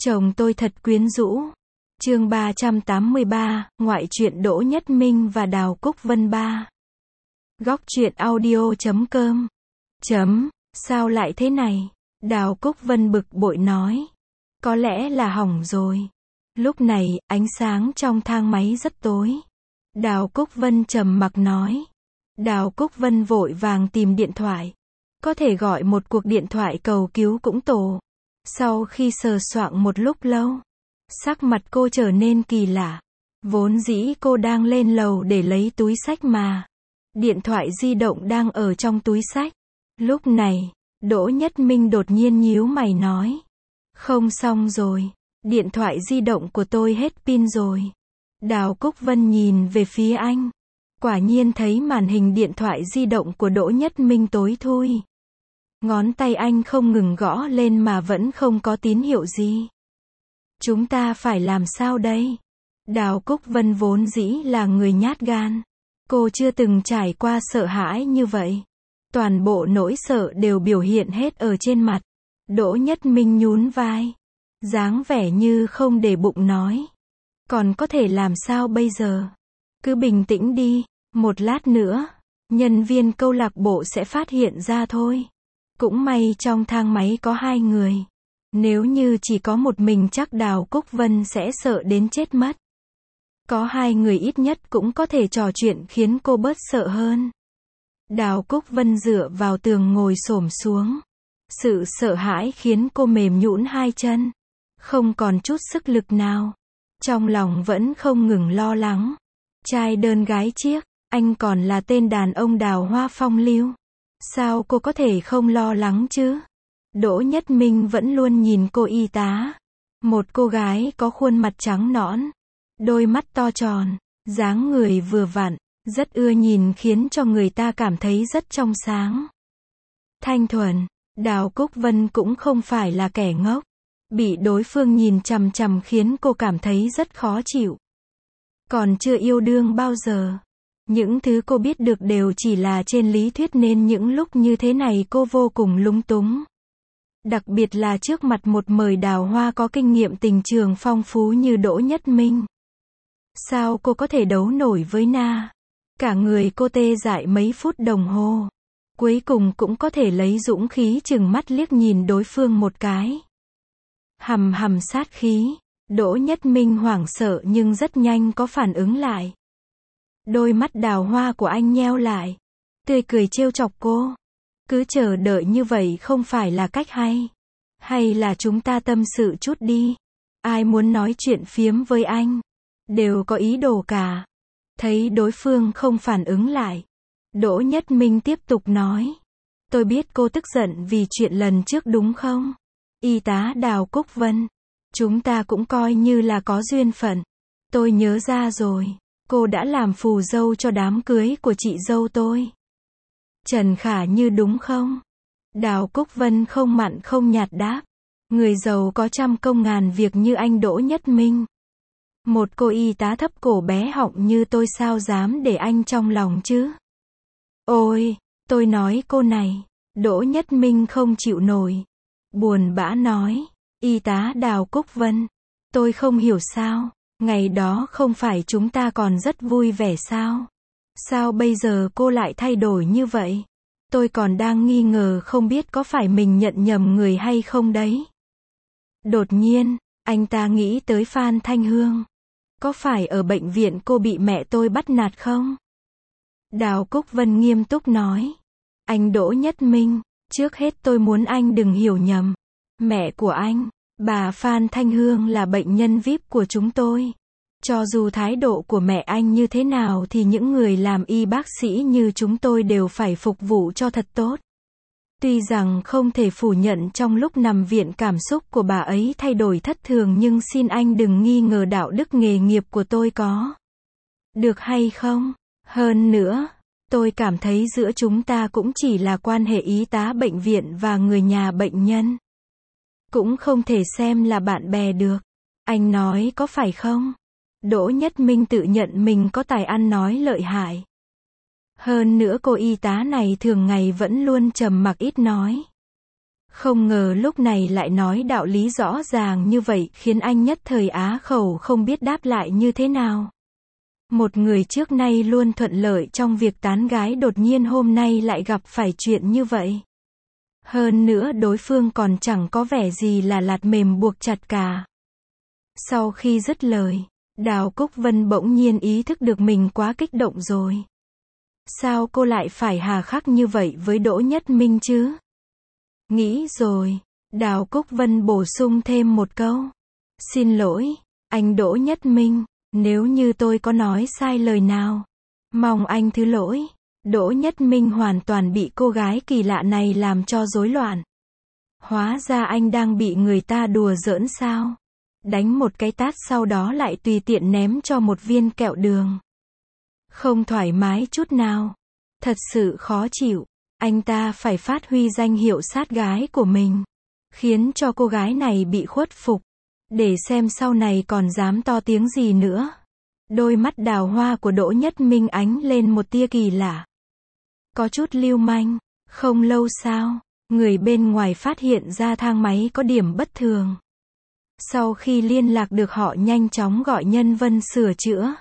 Chồng tôi thật quyến rũ. Chương 383, ngoại truyện Đỗ Nhất Minh và Đào Cúc Vân 3. Góc truyện audio.com. Sao lại thế này? Đào Cúc Vân bực bội nói. Có lẽ là hỏng rồi. Lúc này, ánh sáng trong thang máy rất tối. Đào Cúc Vân trầm mặc nói. Đào Cúc Vân vội vàng tìm điện thoại. Có thể gọi một cuộc điện thoại cầu cứu cũng tổ. Sau khi sờ soạng một lúc lâu, sắc mặt cô trở nên kỳ lạ. Vốn dĩ cô đang lên lầu để lấy túi xách mà. Điện thoại di động đang ở trong túi xách. Lúc này, Đỗ Nhất Minh đột nhiên nhíu mày nói. Không xong rồi, điện thoại di động của tôi hết pin rồi. Đào Cúc Vân nhìn về phía anh. Quả nhiên thấy màn hình điện thoại di động của Đỗ Nhất Minh tối thui. Ngón tay anh không ngừng gõ lên mà vẫn không có tín hiệu gì. Chúng ta phải làm sao đây? Đào Cúc Vân vốn dĩ là người nhát gan. Cô chưa từng trải qua sợ hãi như vậy. Toàn bộ nỗi sợ đều biểu hiện hết ở trên mặt. Đỗ Nhất Minh nhún vai. Dáng vẻ như không để bụng nói. Còn có thể làm sao bây giờ? Cứ bình tĩnh đi. Một lát nữa, nhân viên câu lạc bộ sẽ phát hiện ra thôi. Cũng may trong thang máy có 2 người. Nếu như chỉ có một mình chắc Đào Cúc Vân sẽ sợ đến chết mất. Có 2 người ít nhất cũng có thể trò chuyện khiến cô bớt sợ hơn. Đào Cúc Vân dựa vào tường ngồi xổm xuống. Sự sợ hãi khiến cô mềm nhũn 2 chân. Không còn chút sức lực nào. Trong lòng vẫn không ngừng lo lắng. Trai đơn gái chiếc, anh còn là tên đàn ông đào hoa phong lưu. Sao cô có thể không lo lắng chứ? Đỗ Nhất Minh vẫn luôn nhìn cô y tá. Một cô gái có khuôn mặt trắng nõn, đôi mắt to tròn, dáng người vừa vặn, rất ưa nhìn khiến cho người ta cảm thấy rất trong sáng. Thanh thuần, Đào Cúc Vân cũng không phải là kẻ ngốc. Bị đối phương nhìn chằm chằm khiến cô cảm thấy rất khó chịu. Còn chưa yêu đương bao giờ. Những thứ cô biết được đều chỉ là trên lý thuyết nên những lúc như thế này cô vô cùng lúng túng. Đặc biệt là trước mặt một mời đào hoa có kinh nghiệm tình trường phong phú như Đỗ Nhất Minh. Sao cô có thể đấu nổi với na? Cả người cô tê dại mấy phút đồng hồ. Cuối cùng cũng có thể lấy dũng khí chừng mắt liếc nhìn đối phương một cái. Hầm hầm sát khí. Đỗ Nhất Minh hoảng sợ nhưng rất nhanh có phản ứng lại. Đôi mắt đào hoa của anh nheo lại. Tươi cười trêu chọc cô. Cứ chờ đợi như vậy không phải là cách hay. Hay là chúng ta tâm sự chút đi. Ai muốn nói chuyện phiếm với anh. Đều có ý đồ cả. Thấy đối phương không phản ứng lại. Đỗ Nhất Minh tiếp tục nói. Tôi biết cô tức giận vì chuyện lần trước đúng không? Y tá Đào Cúc Vân. Chúng ta cũng coi như là có duyên phận. Tôi nhớ ra rồi. Cô đã làm phù dâu cho đám cưới của chị dâu tôi. Trần Khả Như đúng không? Đào Cúc Vân không mặn không nhạt đáp. Người giàu có trăm công ngàn việc như anh Đỗ Nhất Minh. Một cô y tá thấp cổ bé họng như tôi sao dám để anh trong lòng chứ? Ôi, tôi nói cô này. Đỗ Nhất Minh không chịu nổi. Buồn bã nói. Y tá Đào Cúc Vân. Tôi không hiểu sao. Ngày đó không phải chúng ta còn rất vui vẻ sao? Sao bây giờ cô lại thay đổi như vậy? Tôi còn đang nghi ngờ không biết có phải mình nhận nhầm người hay không đấy. Đột nhiên, anh ta nghĩ tới Phan Thanh Hương. Có phải ở bệnh viện cô bị mẹ tôi bắt nạt không? Đào Cúc Vân nghiêm túc nói. Anh Đỗ Nhất Minh, trước hết tôi muốn anh đừng hiểu nhầm. Mẹ của anh, bà Phan Thanh Hương là bệnh nhân VIP của chúng tôi. Cho dù thái độ của mẹ anh như thế nào thì những người làm y bác sĩ như chúng tôi đều phải phục vụ cho thật tốt. Tuy rằng không thể phủ nhận trong lúc nằm viện cảm xúc của bà ấy thay đổi thất thường nhưng xin anh đừng nghi ngờ đạo đức nghề nghiệp của tôi có. Được hay không? Hơn nữa, tôi cảm thấy giữa chúng ta cũng chỉ là quan hệ y tá bệnh viện và người nhà bệnh nhân. Cũng không thể xem là bạn bè được. Anh nói có phải không? Đỗ Nhất Minh tự nhận mình có tài ăn nói lợi hại. Hơn nữa cô y tá này thường ngày vẫn luôn trầm mặc ít nói. Không ngờ lúc này lại nói đạo lý rõ ràng như vậy, khiến anh nhất thời á khẩu không biết đáp lại như thế nào. Một người trước nay luôn thuận lợi trong việc tán gái đột nhiên hôm nay lại gặp phải chuyện như vậy. Hơn nữa đối phương còn chẳng có vẻ gì là lạt mềm buộc chặt cả. Sau khi dứt lời, Đào Cúc Vân bỗng nhiên ý thức được mình quá kích động rồi. Sao cô lại phải hà khắc như vậy với Đỗ Nhất Minh chứ? Nghĩ rồi, Đào Cúc Vân bổ sung thêm một câu. Xin lỗi, anh Đỗ Nhất Minh, nếu như tôi có nói sai lời nào, mong anh thứ lỗi. Đỗ Nhất Minh hoàn toàn bị cô gái kỳ lạ này làm cho rối loạn. Hóa ra anh đang bị người ta đùa giỡn sao? Đánh một cái tát sau đó lại tùy tiện ném cho một viên kẹo đường. Không thoải mái chút nào. Thật sự khó chịu. Anh ta phải phát huy danh hiệu sát gái của mình, khiến cho cô gái này bị khuất phục, để xem sau này còn dám to tiếng gì nữa. Đôi mắt đào hoa của Đỗ Nhất Minh ánh lên một tia kỳ lạ. Có chút lưu manh. Không lâu sau, người bên ngoài phát hiện ra thang máy có điểm bất thường. Sau khi liên lạc được họ nhanh chóng gọi nhân viên sửa chữa.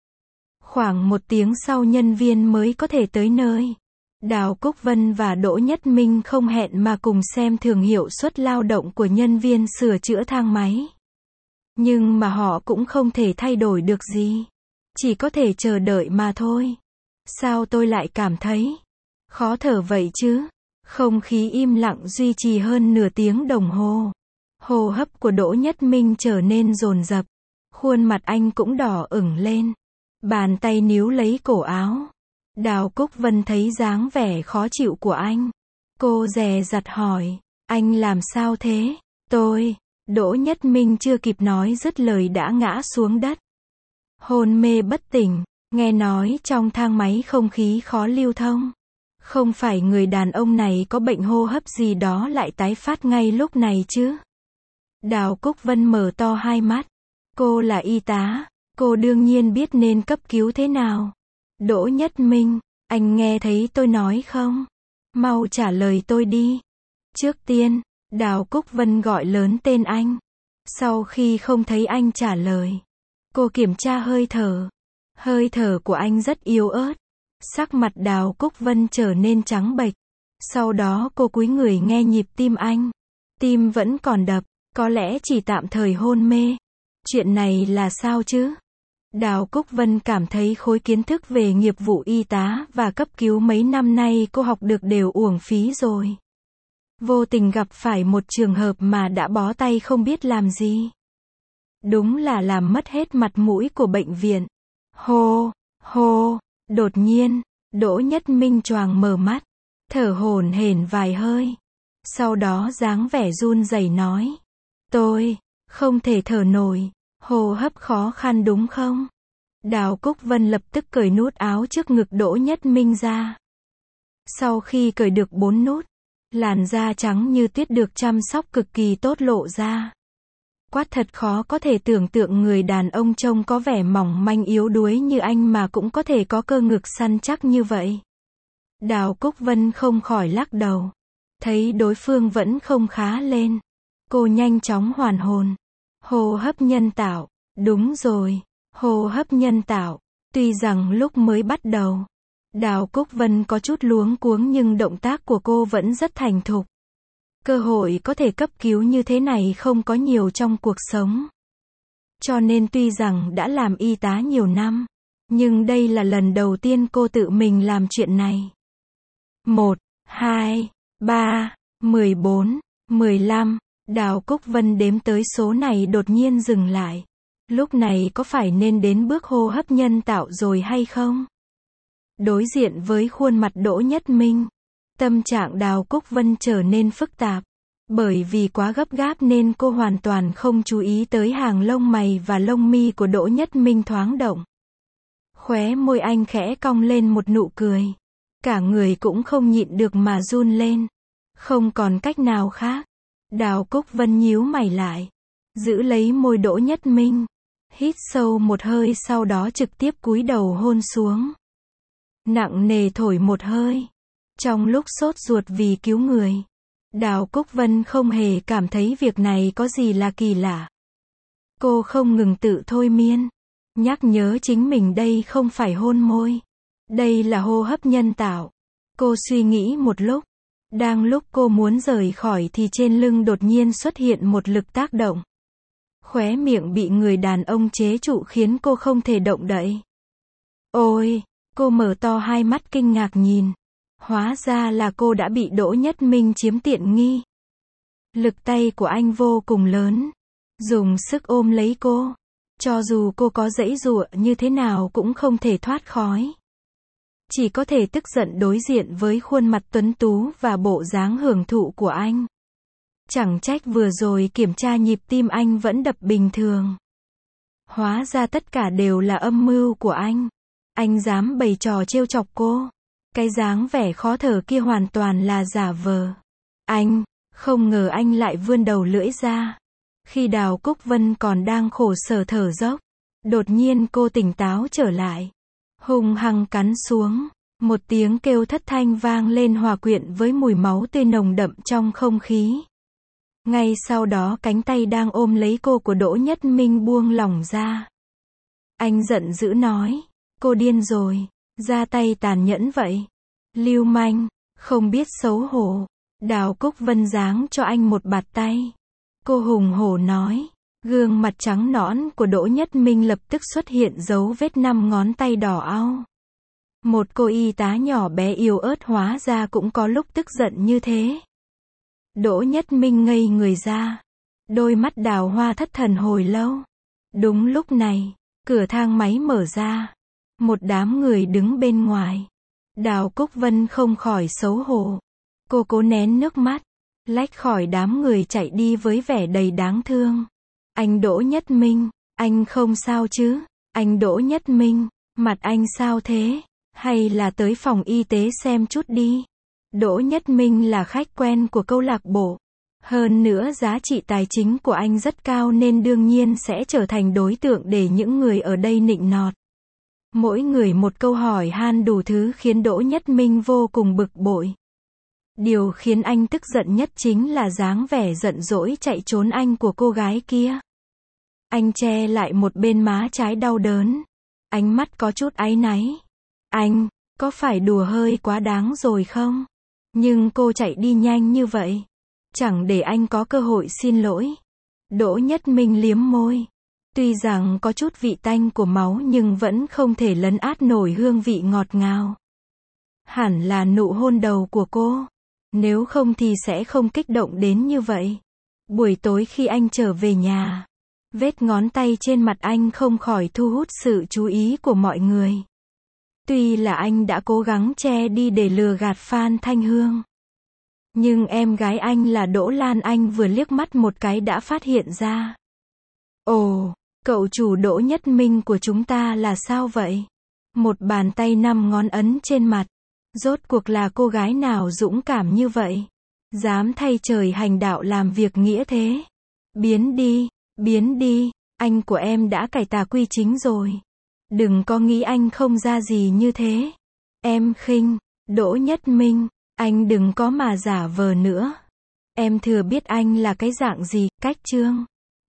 Khoảng 1 tiếng sau nhân viên mới có thể tới nơi. Đào Cúc Vân và Đỗ Nhất Minh không hẹn mà cùng xem thường hiệu suất lao động của nhân viên sửa chữa thang máy. Nhưng mà họ cũng không thể thay đổi được gì. Chỉ có thể chờ đợi mà thôi. Sao tôi lại cảm thấy khó thở vậy chứ? Không khí im lặng duy trì hơn nửa tiếng đồng hồ. Hô hấp của Đỗ Nhất Minh trở nên dồn dập. Khuôn mặt anh cũng đỏ ửng lên. Bàn tay níu lấy cổ áo. Đào Cúc Vân thấy dáng vẻ khó chịu của anh. Cô dè dặt hỏi, anh làm sao thế? Đỗ Nhất Minh chưa kịp nói dứt lời đã ngã xuống đất. Hôn mê bất tỉnh, nghe nói trong thang máy không khí khó lưu thông. Không phải người đàn ông này có bệnh hô hấp gì đó lại tái phát ngay lúc này chứ? Đào Cúc Vân mở to hai mắt. Cô là y tá, cô đương nhiên biết nên cấp cứu thế nào. Đỗ Nhất Minh, anh nghe thấy tôi nói không? Mau trả lời tôi đi. Trước tiên, Đào Cúc Vân gọi lớn tên anh. Sau khi không thấy anh trả lời, cô kiểm tra hơi thở. Hơi thở của anh rất yếu ớt. Sắc mặt Đào Cúc Vân trở nên trắng bệch. Sau đó cô cúi người nghe nhịp tim anh. Tim vẫn còn đập, có lẽ chỉ tạm thời hôn mê. Chuyện này là sao chứ? Đào Cúc Vân cảm thấy khối kiến thức về nghiệp vụ y tá và cấp cứu mấy năm nay cô học được đều uổng phí rồi. Vô tình gặp phải một trường hợp mà đã bó tay không biết làm gì. Đúng là làm mất hết mặt mũi của bệnh viện. Hô, đột nhiên, Đỗ Nhất Minh choàng mở mắt, thở hổn hển vài hơi. Sau đó dáng vẻ run rẩy nói, tôi không thể thở nổi, hô hấp khó khăn đúng không? Đào Cúc Vân lập tức cởi nút áo trước ngực Đỗ Nhất Minh ra. Sau khi cởi được 4 nút, làn da trắng như tuyết được chăm sóc cực kỳ tốt lộ ra. Quát thật khó có thể tưởng tượng người đàn ông trông có vẻ mỏng manh yếu đuối như anh mà cũng có thể có cơ ngực săn chắc như vậy. Đào Cúc Vân không khỏi lắc đầu. Thấy đối phương vẫn không khá lên. Cô nhanh chóng hoàn hồn. Hô hấp nhân tạo. Đúng rồi, hô hấp nhân tạo. Tuy rằng lúc mới bắt đầu, Đào Cúc Vân có chút luống cuống nhưng động tác của cô vẫn rất thành thục. Cơ hội có thể cấp cứu như thế này không có nhiều trong cuộc sống. Cho nên tuy rằng đã làm y tá nhiều năm, nhưng đây là lần đầu tiên cô tự mình làm chuyện này. 1, 2, 3, 14, 15, Đào Cúc Vân đếm tới số này đột nhiên dừng lại. Lúc này có phải nên đến bước hô hấp nhân tạo rồi hay không? Đối diện với khuôn mặt Đỗ Nhất Minh, tâm trạng Đào Cúc Vân trở nên phức tạp. Bởi vì quá gấp gáp nên cô hoàn toàn không chú ý tới hàng lông mày và lông mi của Đỗ Nhất Minh thoáng động. Khóe môi anh khẽ cong lên một nụ cười. Cả người cũng không nhịn được mà run lên. Không còn cách nào khác. Đào Cúc Vân nhíu mày lại, giữ lấy môi Đỗ Nhất Minh, hít sâu một hơi sau đó trực tiếp cúi đầu hôn xuống. Nặng nề thổi một hơi. Trong lúc sốt ruột vì cứu người, Đào Cúc Vân không hề cảm thấy việc này có gì là kỳ lạ. Cô không ngừng tự thôi miên, nhắc nhớ chính mình đây không phải hôn môi. Đây là hô hấp nhân tạo. Cô suy nghĩ một lúc. Đang lúc cô muốn rời khỏi thì trên lưng đột nhiên xuất hiện một lực tác động. Khóe miệng bị người đàn ông chế trụ khiến cô không thể động đậy. Ôi, cô mở to hai mắt kinh ngạc nhìn. Hóa ra là cô đã bị Đỗ Nhất Minh chiếm tiện nghi. Lực tay của anh vô cùng lớn. Dùng sức ôm lấy cô. Cho dù cô có giãy giụa như thế nào cũng không thể thoát khỏi. Chỉ có thể tức giận đối diện với khuôn mặt tuấn tú và bộ dáng hưởng thụ của anh. Chẳng trách vừa rồi kiểm tra nhịp tim anh vẫn đập bình thường. Hóa ra tất cả đều là âm mưu của anh. Anh dám bày trò trêu chọc cô. Cái dáng vẻ khó thở kia hoàn toàn là giả vờ. Anh, không ngờ anh lại vươn đầu lưỡi ra. Khi Đào Cúc Vân còn đang khổ sở thở dốc, đột nhiên cô tỉnh táo trở lại. Hung hăng cắn xuống. Một tiếng kêu thất thanh vang lên hòa quyện với mùi máu tươi nồng đậm trong không khí. Ngay sau đó cánh tay đang ôm lấy cô của Đỗ Nhất Minh buông lỏng ra. Anh giận dữ nói, cô điên rồi, ra tay tàn nhẫn vậy. Lưu manh, không biết xấu hổ. Đào Cúc Vân giáng cho anh một bạt tay. Cô hùng hổ nói, gương mặt trắng nõn của Đỗ Nhất Minh lập tức xuất hiện dấu vết 5 ngón tay đỏ au. Một cô y tá nhỏ bé yếu ớt hóa ra cũng có lúc tức giận như thế. Đỗ Nhất Minh ngây người ra. Đôi mắt đào hoa thất thần hồi lâu. Đúng lúc này, cửa thang máy mở ra. Một đám người đứng bên ngoài. Đào Cúc Vân không khỏi xấu hổ. Cô cố nén nước mắt, lách khỏi đám người chạy đi với vẻ đầy đáng thương. Anh Đỗ Nhất Minh, anh không sao chứ? Anh Đỗ Nhất Minh, mặt anh sao thế? Hay là tới phòng y tế xem chút đi. Đỗ Nhất Minh là khách quen của câu lạc bộ. Hơn nữa giá trị tài chính của anh rất cao nên đương nhiên sẽ trở thành đối tượng để những người ở đây nịnh nọt. Mỗi người một câu hỏi han đủ thứ khiến Đỗ Nhất Minh vô cùng bực bội. Điều khiến anh tức giận nhất chính là dáng vẻ giận dỗi chạy trốn anh của cô gái kia. Anh che lại một bên má trái đau đớn. Ánh mắt có chút áy náy. Anh, có phải đùa hơi quá đáng rồi không? Nhưng cô chạy đi nhanh như vậy. Chẳng để anh có cơ hội xin lỗi. Đỗ Nhất Minh liếm môi. Tuy rằng có chút vị tanh của máu nhưng vẫn không thể lấn át nổi hương vị ngọt ngào. Hẳn là nụ hôn đầu của cô. Nếu không thì sẽ không kích động đến như vậy. Buổi tối khi anh trở về nhà, vết ngón tay trên mặt anh không khỏi thu hút sự chú ý của mọi người. Tuy là anh đã cố gắng che đi để lừa gạt Phan Thanh Hương. Nhưng em gái anh là Đỗ Lan Anh vừa liếc mắt một cái đã phát hiện ra. Ồ, cậu chủ Đỗ Nhất Minh của chúng ta là sao vậy? Một bàn tay 5 ngón ấn trên mặt. Rốt cuộc là cô gái nào dũng cảm như vậy? Dám thay trời hành đạo làm việc nghĩa thế. Biến đi, anh của em đã cải tà quy chính rồi. Đừng có nghĩ anh không ra gì như thế. Em khinh, Đỗ Nhất Minh, anh đừng có mà giả vờ nữa. Em thừa biết anh là cái dạng gì, cách trương.